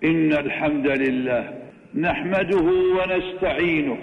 إن الحمد لله نحمده ونستعينه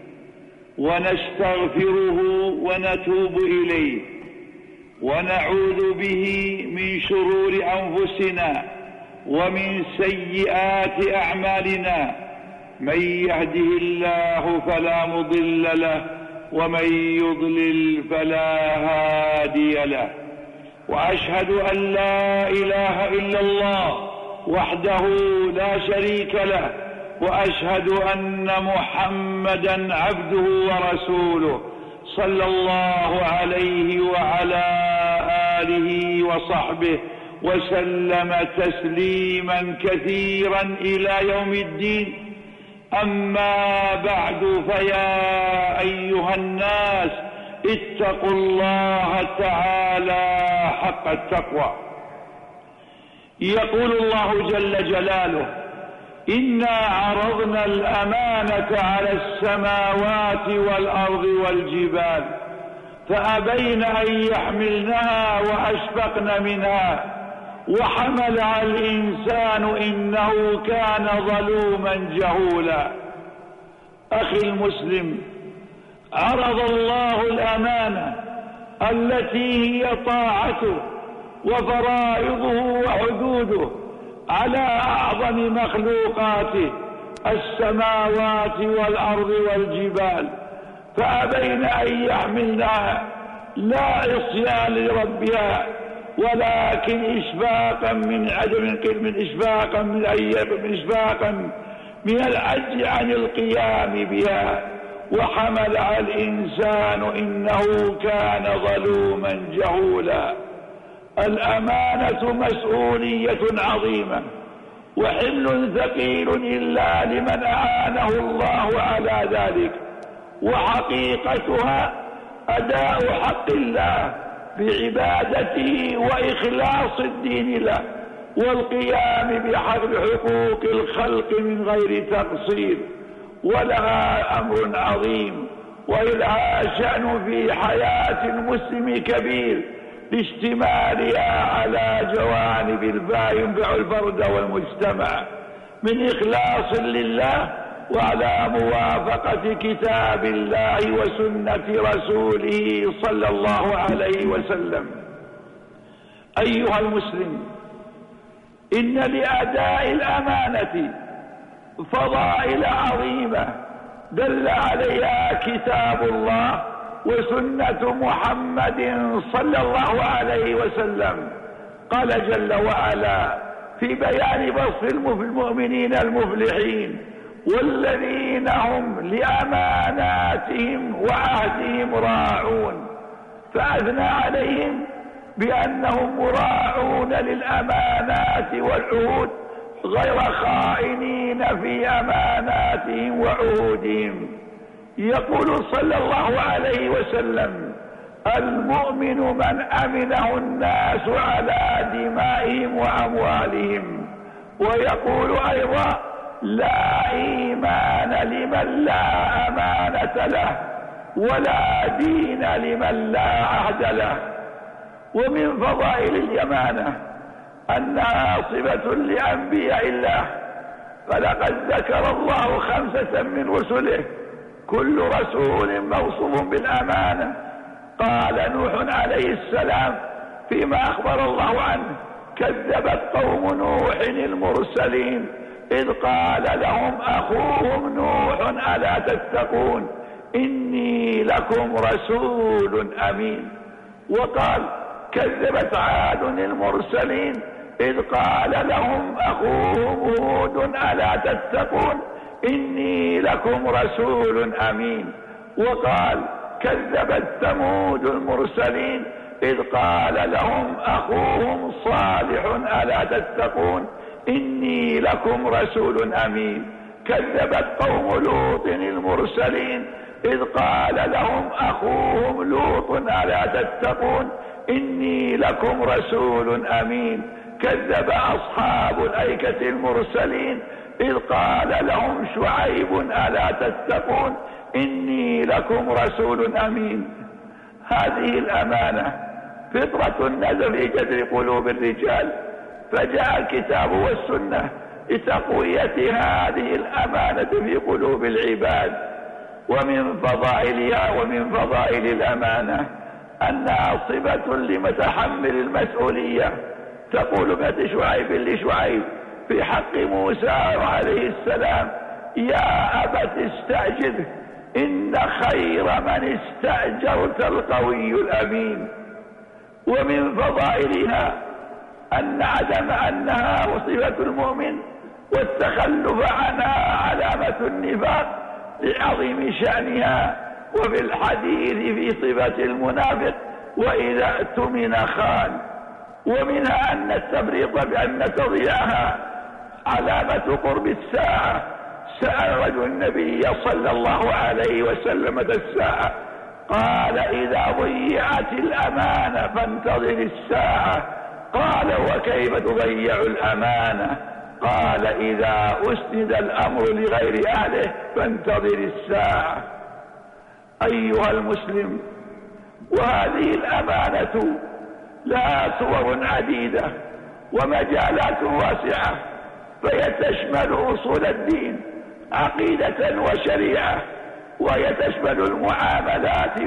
ونستغفره ونتوب إليه ونعوذ به من شرور أنفسنا ومن سيئات أعمالنا. من يهده الله فلا مضل له ومن يضلل فلا هادي له. وأشهد أن لا إله إلا الله وحده لا شريك له، وأشهد أن محمدا عبده ورسوله صلى الله عليه وعلى آله وصحبه وسلم تسليما كثيرا إلى يوم الدين. أما بعد، فيا أيها الناس اتقوا الله تعالى حق التقوى. يقول الله جل جلاله: إنا عرضنا الأمانة على السماوات والأرض والجبال فأبين أن يحملنها وأشفقن منها وحملها الإنسان إنه كان ظلوما جهولا. أخي المسلم، عرض الله الأمانة التي هي طاعته وفرائضه وحدوده على أعظم مخلوقاته السماوات والأرض والجبال، فأبين أن يحملنها لا عصيان لربها ولكن إشفاقا من عدم إشفاقا من العجز عن القيام بها. وحملها الإنسان إنه كان ظلوما جهولا. الأمانة مسؤولية عظيمة وحمل ثقيل إلا لمن أعانه الله على ذلك، وحقيقتها أداء حق الله بعبادته وإخلاص الدين له والقيام بحقوق الخلق من غير تقصير. ولها أمر عظيم ولها شأن في حياة المسلم كبير لاشتمالها على جوانب ينفع الفرد والمجتمع من إخلاص لله وعلى موافقة كتاب الله وسنة رسوله صلى الله عليه وسلم. أيها المسلم، إن لأداء الأمانة فضائل عظيمة دل عليها كتاب الله وسنة محمد صلى الله عليه وسلم. قال جل وعلا في بيان وصف المؤمنين المفلحين: والذين هم لأماناتهم وعهدهم راعون، فأثنى عليهم بأنهم مراعون للأمانات والعهود غير خائنين في أماناتهم وعهودهم. يقول صلى الله عليه وسلم: المؤمن من أمنه الناس على دمائهم وأموالهم. ويقول أيضا: لا إيمان لمن لا أمانة له ولا دين لمن لا عهد له. ومن فضائل الأمانة أنها صفة لأنبياء الله، فلقد ذكر الله 5 من رسله كل رسول موصوف بالأمانة. قال نوح عليه السلام فيما أخبر الله عنه: كذبت قوم نوح المرسلين إذ قال لهم أخوهم نوح ألا تتقون إني لكم رسول أمين. وقال: كذبت عاد المرسلين إذ قال لهم أخوهم هود ألا تتقون إني لكم رسول أمين. وقال: كذبت ثمود المرسلين إذ قال لهم أخوهم صالح ألا تتقون إني لكم رسول أمين. كذبت قوم لوط المرسلين إذ قال لهم أخوهم لوط ألا تتقون إني لكم رسول أمين. كذب أصحاب الأيكة المرسلين إذ قال لهم شعيب ألا تتقون إني لكم رسول أمين. هذه الأمانة فطرة نزل في جذر قلوب الرجال، فجاء الكتاب والسنة لتقوية هذه الأمانة في قلوب العباد. ومن فضائلها ومن فضائل الأمانة أنها صفة لمتحمل المسؤولية. تقول ابنة شعيب لشعيب في حق موسى عليه السلام: يا أبت استأجره إن خير من استأجرت القوي الأمين. ومن فضائلها أنها صفة المؤمن، والتخلف عنها علامة النفاق لعظيم شأنها. وفي الحديث في صفة المنافق: وإذا اؤتمن خان. ومنها أن التفريط بأن تضيعها علامة قرب الساعة. سأل رجل النبي صلى الله عليه وسلم الساعة، قال: إذا ضيعت الأمانة فانتظر الساعة. قال: وكيف تضيع الأمانة؟ قال: إذا أسند الأمر لغير أهله فانتظر الساعة. أيها المسلم، وهذه الأمانة لها صور عديدة ومجالات واسعة، فهي تشمل أصول الدين عقيدة وشريعة، وهي تشمل المعاملات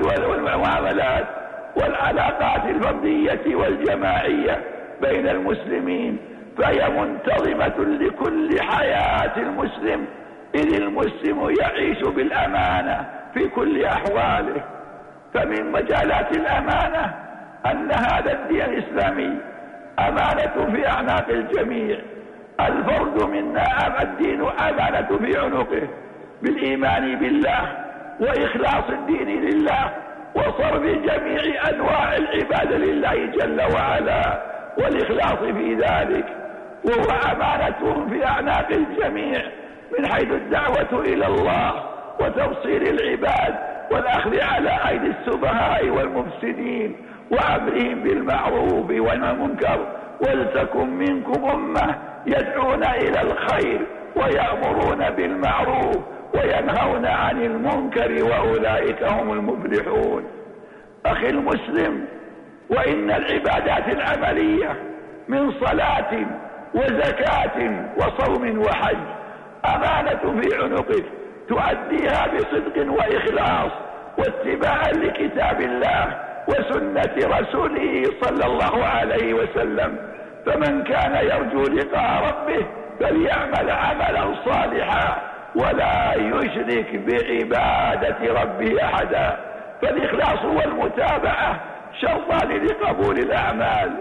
والعلاقات الفردية والجماعية بين المسلمين، فهي منتظمة لكل حياة المسلم، إذ المسلم يعيش بالأمانة في كل أحواله. فمن مجالات الأمانة أن هذا الدين الإسلامي أمانة في أعناق الجميع. الفرد منا الدين أمانة في عنقه بالإيمان بالله وإخلاص الدين لله وصرف جميع أنواع العبادة لله جل وعلا والإخلاص في ذلك، وهو أمانتهم في أعناق الجميع من حيث الدعوة إلى الله وتبصير العباد والأخذ على أيدي السفهاء والمفسدين وأمرهم بالمعروف والمنكر. ولتكن منكم أمة يدعون إلى الخير ويأمرون بالمعروف وينهون عن المنكر وأولئك هم المفلحون. أخي المسلم، وإن العبادات العملية من صلاة وزكاة وصوم وحج أمانة في عنقك تؤديها بصدق وإخلاص واتباعا لكتاب الله وسنة رسوله صلى الله عليه وسلم. فمن كان يرجو لقاء ربه فليعمل عملا صالحا ولا يشرك بعبادة ربه أحدا. فالإخلاص والمتابعة شرطان لقبول الأعمال.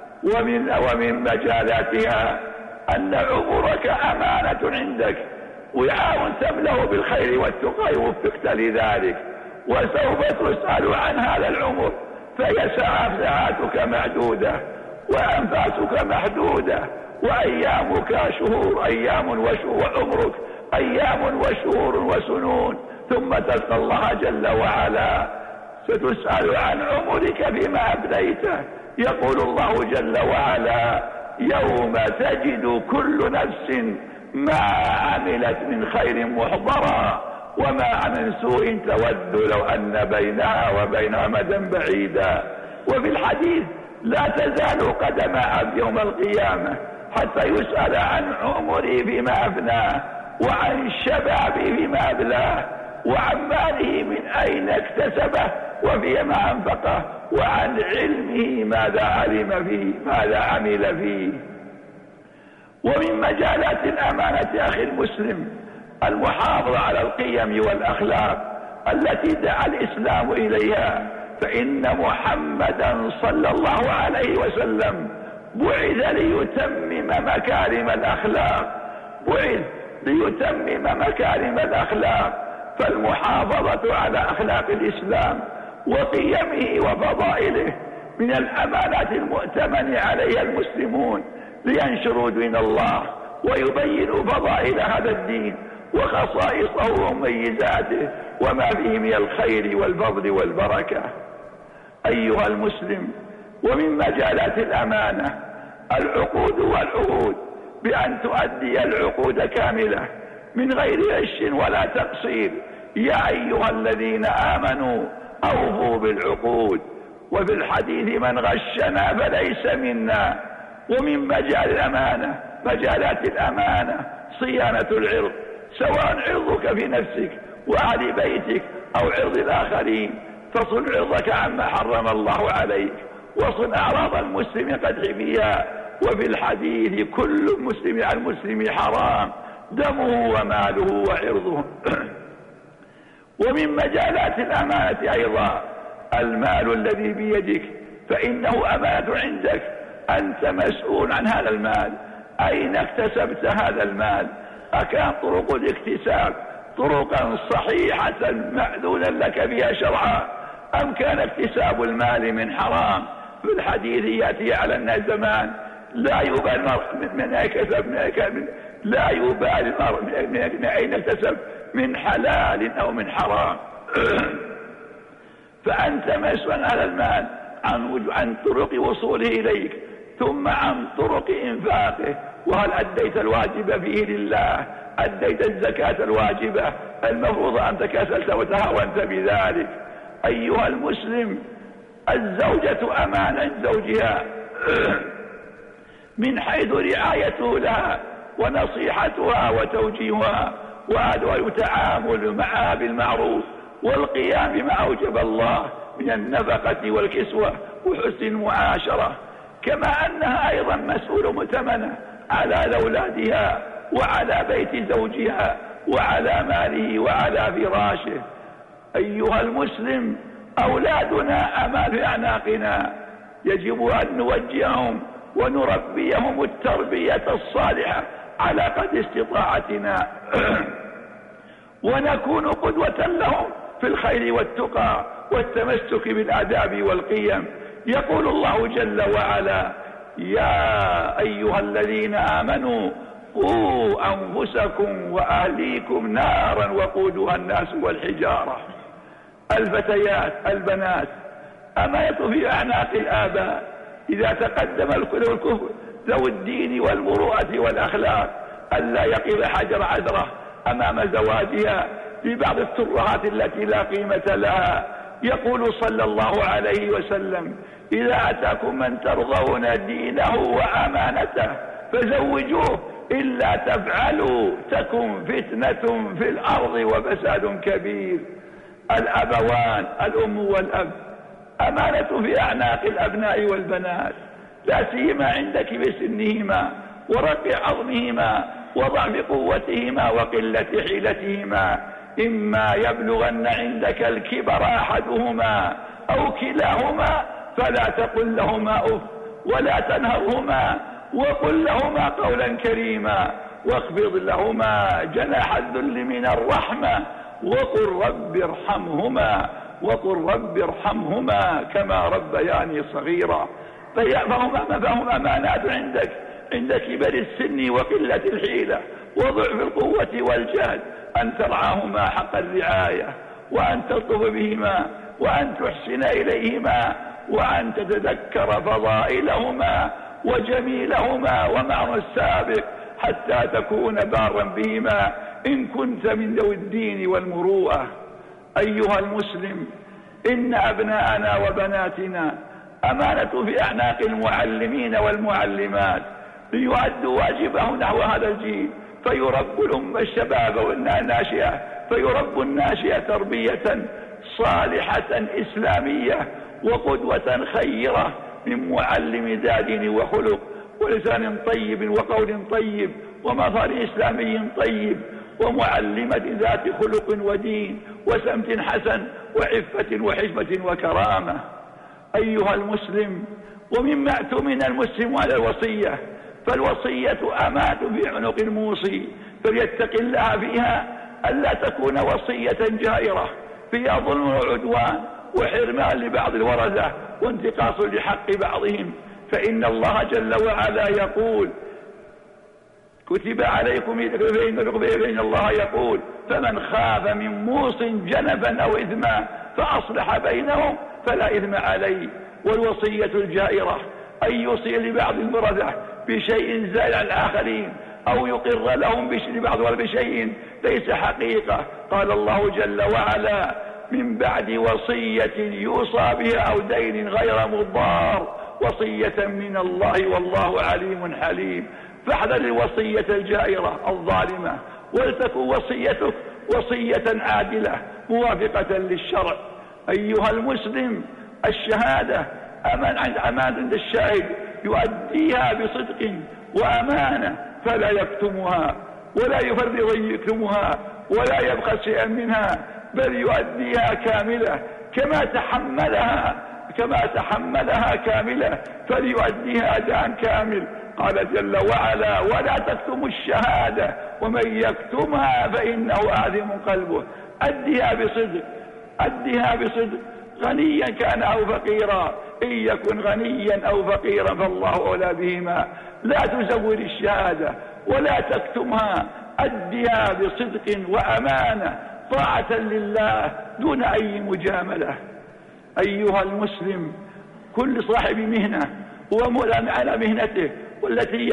ومن مجالاتها أن عمرك أمانة عندك، وعاء تملأ بالخير والتقى وفقت لذلك، وسوف تسأل عن هذا العمر، فهي ساعاتك معدودة وأنفاسك محدودة وأيامك شهور، وعمرك أيام وشهور وسنون، ثم تلقى الله جل وعلا. ستسأل عن عمرك بما أبنيته. يقول الله جل وعلا: يوم تجد كل نفس ما عملت من خير محضرا وما من سوء تود لو أن بينها وبينها مدى بعيدا. وفي الحديث: لا تزال قدم عبد يوم القيامة حتى يسأل عن عمره فيما أفناه، وعن شبابه فيما أبلاه، وعن ماله من أين اكتسبه وفيما أنفقه، وعن علمه ماذا علم فيه ماذا عمل فيه. ومن مجالات الأمانة أخي المسلم المحافظة على القيم والأخلاق التي دعا الإسلام إليها، فإن محمدا صلى الله عليه وسلم بعث ليتمم مكارم الأخلاق. فالمحافظة على أخلاق الإسلام وقيمه وفضائله من الأمانات المؤتمن عليها المسلمون لينشروا دين الله ويبينوا فضائل هذا الدين وخصائصه ومميزاته وما فيه من الخير والفضل والبركة. أيها المسلم، ومن مجالات الأمانة العقود والعهود، بأن تؤدي العقود كاملة من غير غش ولا تقصير. يا أيها الذين آمنوا أوفوا بالعقود. وفي الحديث: من غشنا فليس منا. ومن مجال الأمانة مجالات الأمانة صيانة العرض، سواء عرضك في نفسك وأهل بيتك أو عرض الآخرين، فصن عرضك عما حرم الله عليك، وصن أعراض المسلم قدح فيها. وفي الحديث كل مسلم على المسلم حرام دمه وماله وعرضه. ومن مجالات الأمانة أيضا المال الذي بيدك، فإنه أمانة عندك، أنت مسؤول عن هذا المال، أين اكتسبت هذا المال؟ أكان طرق الاكتساب طرقا صحيحة مأذونا لك بها شرعا، أم كان اكتساب المال من حرام؟ في الحديث يأتي على الناس زمان لا يبالي المرء من أين اكتسب، من حلال أو من حرام. فأنت مسؤول على المال عن طرق وصوله إليك، ثم عن طرق إنفاقه، وهل أديت الواجب فيه لله؟ أديت الزكاة الواجبة المفروض أن تكاسلت وتهاونت بذلك؟ أيها المسلم، الزوجة أمانة عند زوجها من حيث رعايته لها ونصيحتها وتوجيهها والتعامل معها بالمعروف والقيام بما أوجب الله من النفقة والكسوة وحسن المعاشرة، كما أنها أيضا مسؤولة مؤتمنة على أولادها وعلى بيت زوجها وعلى ماله وعلى فراشه. أيها المسلم، أولادنا أمام في أعناقنا، يجب أن نوجههم ونربيهم التربية الصالحة على قدر استطاعتنا ونكون قدوة لهم في الخير والتقى والتمسك بالآداب والقيم. يقول الله جل وعلا: يا أيها الذين آمنوا قوا أنفسكم وأهليكم نارا وقودها الناس والحجارة. الفتيات البنات أمانة في أعناق الآباء، إذا تقدم الكفر ذو الدين والمروءة والأخلاق ألا يقف حجر عذرة أمام زواجها ببعض الترهات التي لا قيمة لها. يقول صلى الله عليه وسلم: إذا أتاكم من ترضون دينه وأمانته فزوجوه، إلا تفعلوا تكن فتنة في الأرض وفساد كبير. الأبوان الأم والأب أمانة في أعناق الأبناء والبنات، لا سيما عندك بسنهما ورق عظمهما وضعف قوتهما وقلة حيلتهما. إما يبلغن عندك الكبر أحدهما أو كلاهما فلا تقل لهما أف ولا تنهرهما، وقل لهما قولا كريما، واخفض لهما جناح الذل من الرحمة، وقل رب ارحمهما كما ربياني صغيرا. فهم أمانات عند كبر السن وقلة الحيلة وضعف القوة والجهد، أن ترعاهما حق الرعاية، وأن تلطف بهما، وأن تحسن إليهما، وأن تتذكر فضائلهما وجميلهما ومعنى السابق حتى تكون بارا بهما إن كنت من ذوي الدين والمروءة. أيها المسلم، إن أبناءنا وبناتنا أمانة في أعناق المعلمين والمعلمات ليؤدوا واجبه نحو هذا الجيل، فيربوا الأمة الشباب والناشئة، فيربوا الناشئة تربية صالحة إسلامية وقدوة خيرة من معلم ذا دين وخلق ولسان طيب وقول طيب ومظهر إسلامي طيب، ومعلمة ذات خلق ودين وسمت حسن وعفة وحشمة وكرامة. أيها المسلم، ومما اؤتمن المسلم على الوصية، فالوصية أمانة في عنق الموصي، فليتق الله فيها ألا تكون وصية جائرة فيها ظلم وعدوان وحرمان لبعض الورثة وانتقاص لحق بعضهم. فإن الله جل وعلا يقول: كتب عليكم فإن الله يقول: فمن خاف من موص جنفا أو إثما فأصلح بينهم فلا إثم عليه. والوصية الجائرة أن يوصي لبعض الورثة بشيء زائد عن الآخرين أو يقر لهم لبعض بشيء ليس حقيقة. قال الله جل وعلا: من بعد وصية يوصى بها أو دين غير مضار، وصية من الله والله عليم حليم. فاحذر الوصية الجائرة الظالمة، ولتكن وصيتك وصية عادلة موافقة للشرع. أيها المسلم، الشهادة أمان عند الشاهد يؤديها بصدق وأمانة، فلا يكتمها ولا يفرط يكتمها ولا يبقى شيئا منها، بل يؤديها كاملة كما تحملها كاملة، فليؤديها أداء كامل. قال جل وعلا: ولا تكتموا الشهادة ومن يكتمها فإنه آثم قلبه. أدها بصدق غنيا كان أو فقيرا، إن يكن غنيا أو فقيرا فالله أولى بهما. لا تزور الشهادة ولا تكتمها، أدها بصدق وأمانة طاعة لله دون أي مجاملة. أيها المسلم، كل صاحب مهنة هو ملام على مهنته والتي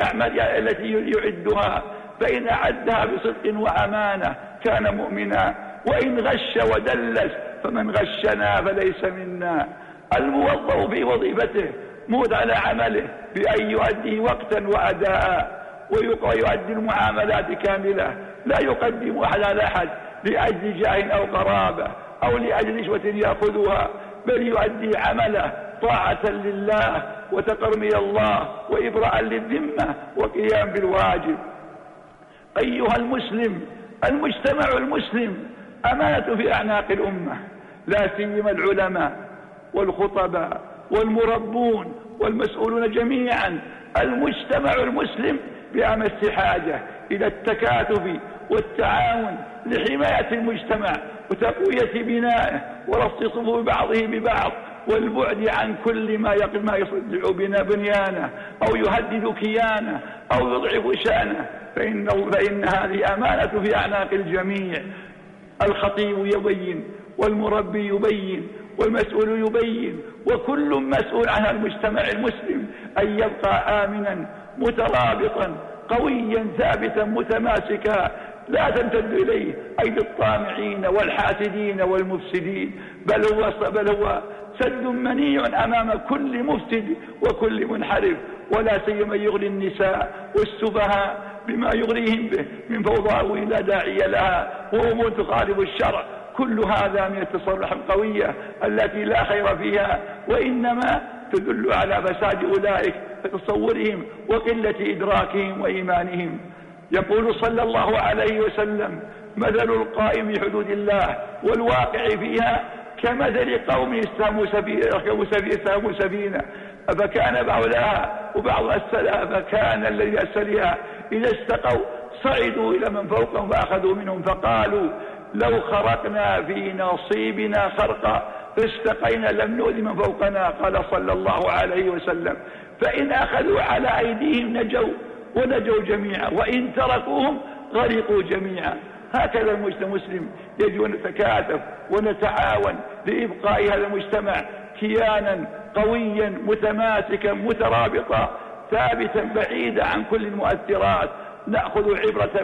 يعدها، فإن أعدها بصدق وأمانة كان مؤمنا، وإن غش ودلس فمن غشنا فليس منا. الموظف في وظيفته مود على عمله بأن يؤدي وقتا وأداء، ويؤدي المعاملات كاملة، لا يقدم أحد على أحد لأجل جاه أو قرابة أو لأجل رشوة يأخذها، بل يؤدي عمله طاعة لله وتقرب إلى الله وإبراء للذمة وقيام بالواجب. أيها المسلم، المجتمع المسلم أمانة في أعناق الأمة، لا سيما العلماء والخطباء والمربون والمسؤولون جميعا. المجتمع المسلم بأمس حاجة إلى التكاتف والتعاون لحماية المجتمع وتقوية بنائه ورص صفوف بعضه ببعض، والبعد عن كل ما يصدع بنيانه أو يهدد كيانه أو يضعف شأنه، فإن هذه أمانة في أعناق الجميع. الخطيب يبين والمربي يبين والمسؤول يبين، وكل مسؤول عن المجتمع المسلم أن يبقى آمنا مترابطا قويا ثابتا متماسكا، لا تمتد إليه أيدي الطامعين والحاسدين والمفسدين، بل هو سد منيع أمام كل مفسد وكل منحرف، ولا سيما يغري النساء والسفهاء بما يغريهم به من فوضى لا داعي لها وأمور تخالف الشرع. كل هذا من التصرف القوية التي لا خير فيها، وإنما تدل على فساد أولئك في تصورهم وقلة إدراكهم وإيمانهم. يقول صلى الله عليه وسلم: مثل القائم بحدود الله والواقع فيها كمثل قوم استهموا سفينة فكان بعض لها وبعض أسفلها، فكان الذي أسفلها إذا استقوا صعدوا إلى من فوقهم فأخذوا منهم، فقالوا: لو خرقنا في نصيبنا خرقا فاستقينا لم نؤذ من فوقنا. قال صلى الله عليه وسلم: فإن أخذوا على أيديهم ونجوا جميعا، وإن تركوهم غرقوا جميعا. هكذا المجتمع المسلم يجب أن نتكاتف ونتعاون لإبقاء هذا المجتمع كيانا قويا متماسكا مترابطا ثابتا بعيدا عن كل المؤثرات. نأخذ عبرة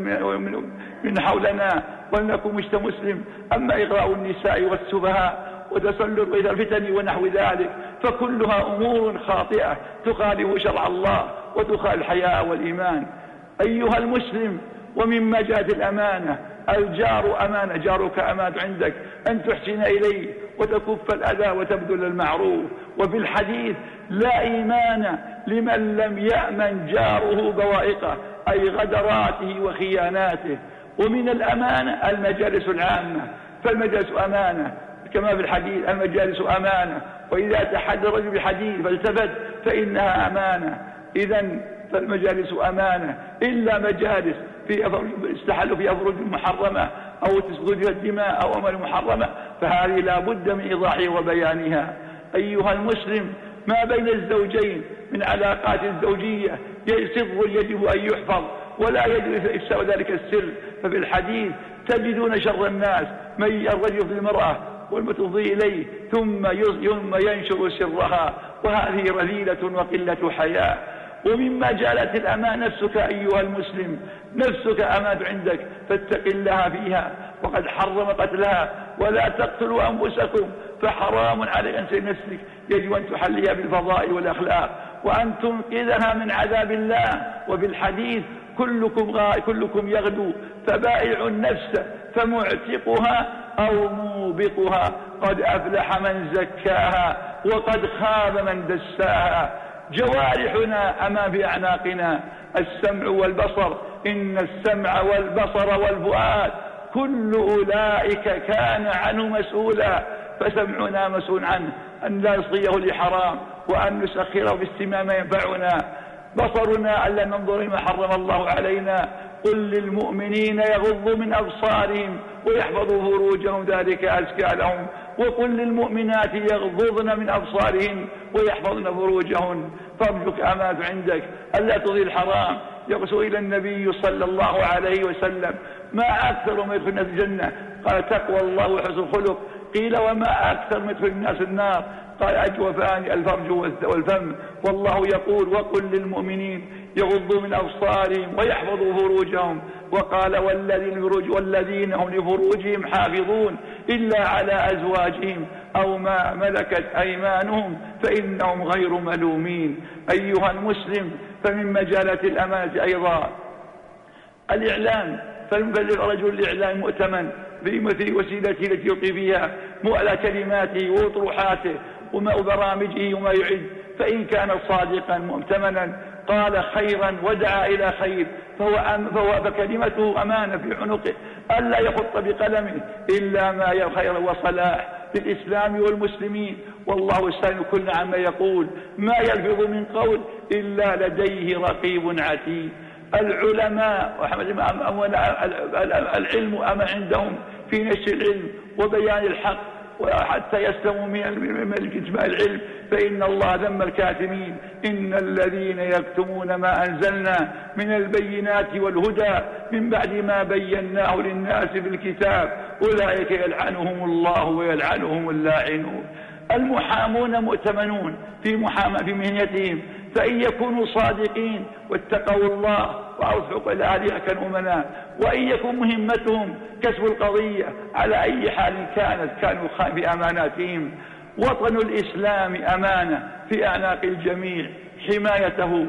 من حولنا ولنكن مجتمع مسلم. أما إغراء النساء والسفهاء وتسلط إلى الفتن ونحو ذلك فكلها أمور خاطئة تخالف شرع الله وتخالف الحياء والإيمان. أيها المسلم، ومما جاءت الأمانة الجار أمانة، جارك أمانة عندك أن تحسن إليه وتكف الأذى وتبذل المعروف. وفي الحديث: لا إيمان لمن لم يأمن جاره بوائقه، أي غدراته وخياناته. ومن الأمانة المجالس العامة، فالمجالس أمانة كما في الحديث: المجالس أمانة، وإذا تحدث الرجل بحديث فالتفت فإنها أمانة. إذن فالمجالس أمانة، إلا مجالس استحلوا فيها فروج محرمة أو تسقط فيها الدماء أو أموال محرمة، فهذه لا بد من إيضاحها وبيانها. أيها المسلم، ما بين الزوجين من علاقات زوجية سر يجب أن يحفظ ولا يجب إفشاء ذلك السر. ففي الحديث: تجدون شر الناس من الرجل في المرأة والمتفضي إليه ثم ينشر سرها، وهذه رذيلة وقلة حياء. ومما جالت الأمان نفسك أيها المسلم، نفسك أمانة عندك، فاتق الله فيها، وقد حرم قتلها. ولا تقتلوا أنفسكم فحرام على أنس نفسك، يجب أن تحليها بالفضائل والأخلاق وأن تنقذها من عذاب الله. وفي الحديث كلكم يغدو فبائع النفس فمعتقها أو موبقها، قد أفلح من زكاها وقد خاب من دساها. جوارحنا أما بأعناقنا السمع والبصر، إن السمع والبصر والفؤاد كل أولئك كان عنه مسؤولا. فسمعنا مسؤول عنه أن لا نصغيه لحرام وأن نسخره باستماع ما ينفعنا. بصرنا ألا ننظر ما حرم الله علينا. قل للمؤمنين يغضوا من أبصارهم ويحفظوا فروجهم ذلك أزكى لهم. وقل للمؤمنات يغضضن من أبصارهن ويحفظن فروجهن. فارجك أمات عندك ألا تضي الحرام. يقول إلى النبي صلى الله عليه وسلم ما أكثر ما يدخل الناس الجنة؟ قال تقوى الله وحسن الخلق. قيل وما أكثر ما يدخل الناس النار؟ قال أجوفان الفرج والفم. والله يقول وقل للمؤمنين يغضوا من أبصارهم ويحفظوا فروجهم. وقال والذين هم لفروجهم حافظون إلا على أزواجهم أو ما ملكت أيمانهم فإنهم غير ملومين. أيها المسلم، فمن مجالات الأمانة أيضا الإعلام. فليبلغ رجل الإعلام مؤتمن بمثل وسيلته التي يلقي فيها مؤلى كلماته وأطروحاته وبرامجه وما يعد، فإن كان صادقا مؤتمنا قال خيرا ودعا إلى خير فكلمته أمانة في عنقه، ألا يخط بقلمه إلا ما خير وصلاح للإسلام والمسلمين. والله يسأل كل عما يقول، ما يلفظ من قول إلا لديه رقيب عتيد. العلماء العلم أما عندهم في نشر العلم وبيان الحق وحتى يسلموا من كتمان العلم، فإن الله ذم الكاتمين. إن الذين يكتمون ما أنزلنا من البينات والهدى من بعد ما بيناه للناس في الكتاب أولئك يلعنهم الله ويلعنهم اللاعنون. المحامون مؤتمنون في مهنتهم، فإن يكونوا صادقين واتقوا الله وأوفقوا إلى أهلها كالأمناء، وإن يكون مهمتهم كسب القضية على أي حال كانوا في أماناتهم. وطن الإسلام أمانة في أعناق الجميع، حمايته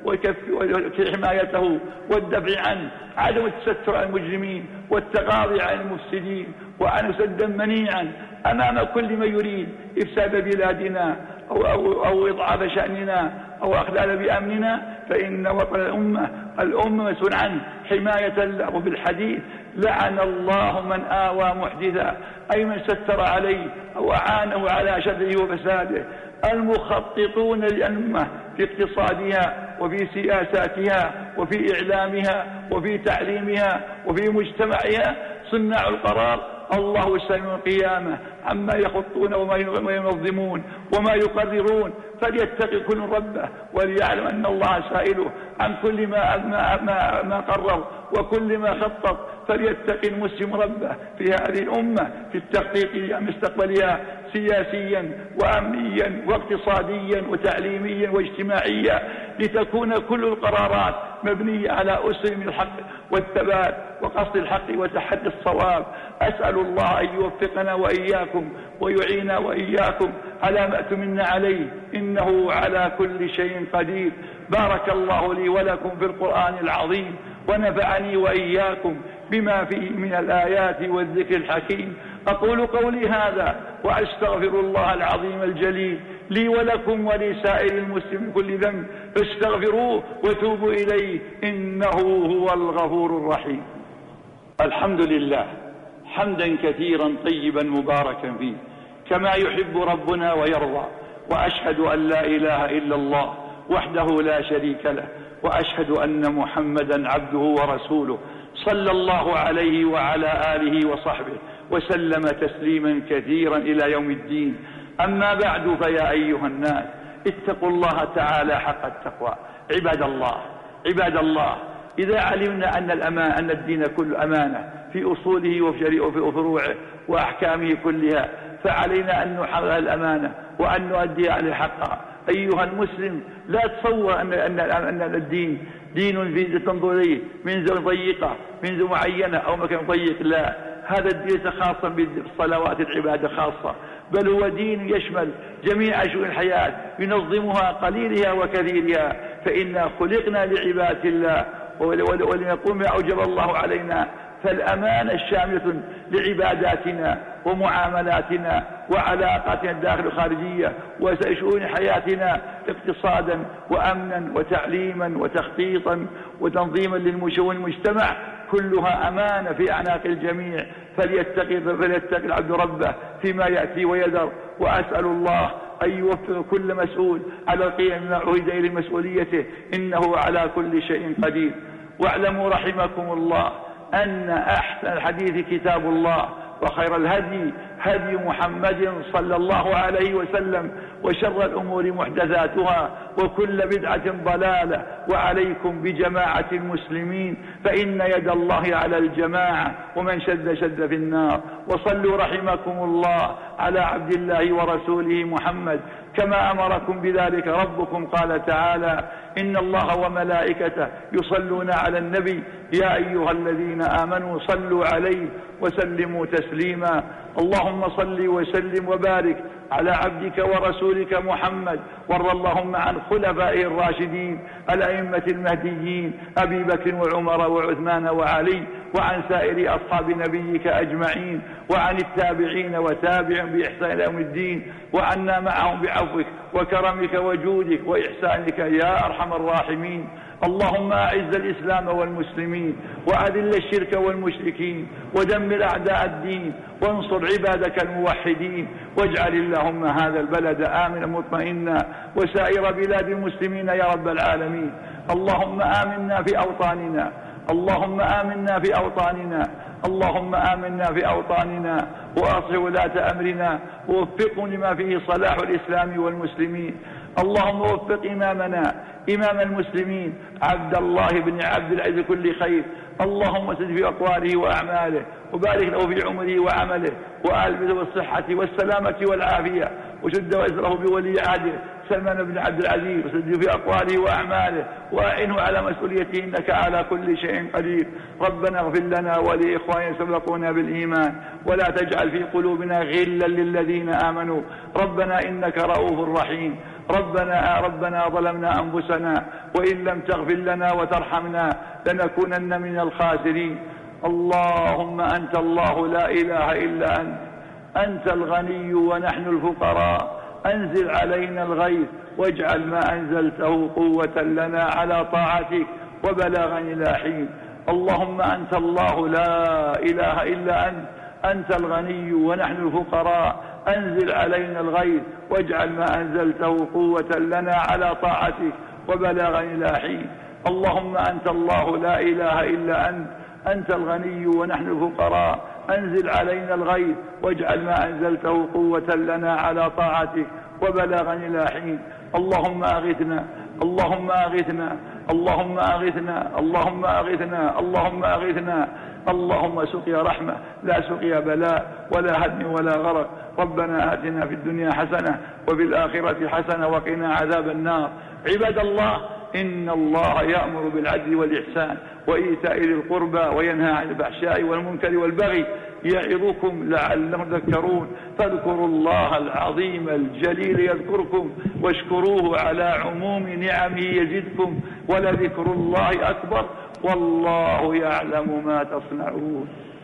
والدفع عنه، عدم التستر على المجرمين والتغاضي عن المفسدين، وأن نسدا منيعا أمام كل من يريد إفساد بلادنا أو إضعاف شأننا أو أخلال بأمننا. فإن وطن الأمة مسؤول عنه حماية له. وبالحديث لعن الله من آوى محدثا، أي من ستر عليه أو أعانه على شره وفساده. المخططون للأمة في اقتصادها وفي سياساتها وفي إعلامها وفي تعليمها وفي مجتمعها صناع القرار الله يسلم القيامة عما يخطون وما ينظمون وما يقررون، فليتقي كل ربه وليعلم أن الله سائله عن كل ما قرر وكل ما خطط. فليتقي المسلم ربه في هذه الأمة في التخطيط لمستقبلها سياسيا وأمنيا واقتصاديا وتعليميا واجتماعيا، لتكون كل القرارات مبنية على أسس من الحق والثبات وقصد الحق وتحدي الصواب. أسأل الله أن يوفقنا وإياكم ويعيننا وإياكم على ما أتمنى عليه، إنه على كل شيء قدير. بارك الله لي ولكم في القرآن العظيم، ونفعني وإياكم بما فيه من الآيات والذكر الحكيم. أقول قولي هذا وأستغفر الله العظيم الجليل لي ولكم ولسائر المسلمين كل ذنب، فاستغفروه وتوبوا إليه إنه هو الغفور الرحيم. الحمد لله حمدا كثيرا طيبا مباركا فيه كما يحب ربنا ويرضى، وأشهد أن لا إله إلا الله وحده لا شريك له، وأشهد أن محمدا عبده ورسوله صلى الله عليه وعلى آله وصحبه وسلم تسليما كثيرا إلى يوم الدين. أما بعد، فيا أيها الناس اتقوا الله تعالى حق التقوى. عباد الله، إذا علمنا أن الدين كله أمانة في أصوله وفي فروعه وأحكامه كلها، فعلينا أن نحقق الأمانة وأن نؤدي على حقها. أيها المسلم، لا تصور أن الدين دين في تنظر إليه من زاوية ضيقة، من زاوية معينة أو مكان ضيق. لا، هذا الدين خاصا بالصلوات العبادة خاصة، بل هو دين يشمل جميع شؤون الحياة ينظمها قليلها وكثيرها، فإنا خلقنا لعبادة الله ولنقوم بما أوجب الله علينا. فالأمانة الشاملة لعباداتنا ومعاملاتنا وعلاقاتنا الداخل الخارجية وشؤون حياتنا اقتصادا وأمنا وتعليما وتخطيطا وتنظيما للشؤون المجتمع كلها أمانة في أعناق الجميع، فليتقي العبد ربه فيما يأتي ويذر. وأسأل الله أن يوفق كل مسؤول على القيام بما عهد إلى مسؤوليته، إنه على كل شيء قدير. واعلموا رحمكم الله أن أحسن الحديث كتاب الله، وخير الهدي هدي محمد صلى الله عليه وسلم، وشر الأمور محدثاتها، وكل بدعة ضلالة. وعليكم بجماعة المسلمين، فإن يد الله على الجماعة، ومن شد شد في النار. وصلوا رحمكم الله على عبد الله ورسوله محمد كما أمركم بذلك ربكم، قال تعالى: إن الله وملائكته يصلون على النبي يا أيها الذين آمنوا صلوا عليه وسلموا تسليما. اللهم صل وسلم وبارك على عبدك ورسولك محمد، وارض اللهم عن خلفائه الراشدين الأئمة المهديين أبي بكر وعمر وعثمان وعلي، وعن سائر أصحاب نبيك أجمعين، وعن التابعين وتابعهم بإحسان إلى يوم الدين، وعنا معهم بعفوك وكرمك وجودك وإحسانك يا أرحم الراحمين. اللهم أعز الإسلام والمسلمين، وأذل الشرك والمشركين، ودمر أعداء الدين، وانصر عبادك الموحدين، واجعل اللهم هذا البلد آمنا مطمئنا، وسائر بلاد المسلمين يا رب العالمين. اللهم آمنا في أوطاننا، اللهم آمنا في أوطاننا، اللهم آمنا في أوطاننا، وأصلح ولاة أمرنا، ووفقهم لما فيه صلاح الإسلام والمسلمين. اللهم وفق إمامنا إمام المسلمين عبد الله بن عبد العزيز كل خير، اللهم سد في أقواله وأعماله، وبارك له في عمره وعمله، وألبسه بالصحة والسلامة والعافية، وشد وأزره بولي عهده سلمان بن عبد العزيز، وسد في أقواله وأعماله، وأعنه على مسؤوليته، إنك على كل شيء قدير. ربنا اغفر لنا ولإخواننا سبقونا بالإيمان، ولا تجعل في قلوبنا غلا للذين آمنوا، ربنا إنك رؤوف رحيم. ربنا ظلمنا أنفسنا، وإن لم تغفر لنا وترحمنا لنكونن من الخاسرين. اللهم أنت الله لا إله إلا أنت الغني ونحن الفقراء، أنزل علينا الغيث واجعل ما أنزلته قوة لنا على طاعتك وبلاغا إلى حين. اللهم أنت الله لا إله إلا أنت الغني ونحن الفقراء، أنزل علينا الغيث واجعل ما أنزلته قوة لنا على طاعتك وبلاغا إلى حين. اللهم أنت الله لا إله إلا أنت الغني ونحن الفقراء، أنزل علينا الغيث واجعل ما أنزلته قوة لنا على طاعتك وبلاغا إلى حين. اللهم أغثنا، اللهم أغثنا، اللهم أغثنا، اللهم أغثنا، اللهم أغثنا. اللهم سقيا رحمة لا سقيا بلاء ولا هدم ولا غرق. ربنا آتنا في الدنيا حسنة وفي الآخرة حسنة وقنا عذاب النار. عباد الله، إن الله يأمر بالعدل والإحسان وإيتاء ذي القربى وينهى عن الفحشاء والمنكر والبغي، يعظكم لعلكم تذكرون. فاذكروا الله العظيم الجليل يذكركم، واشكروه على عموم نعمه يزدكم، ولذكر الله أكبر، والله يعلم ما تصنعون.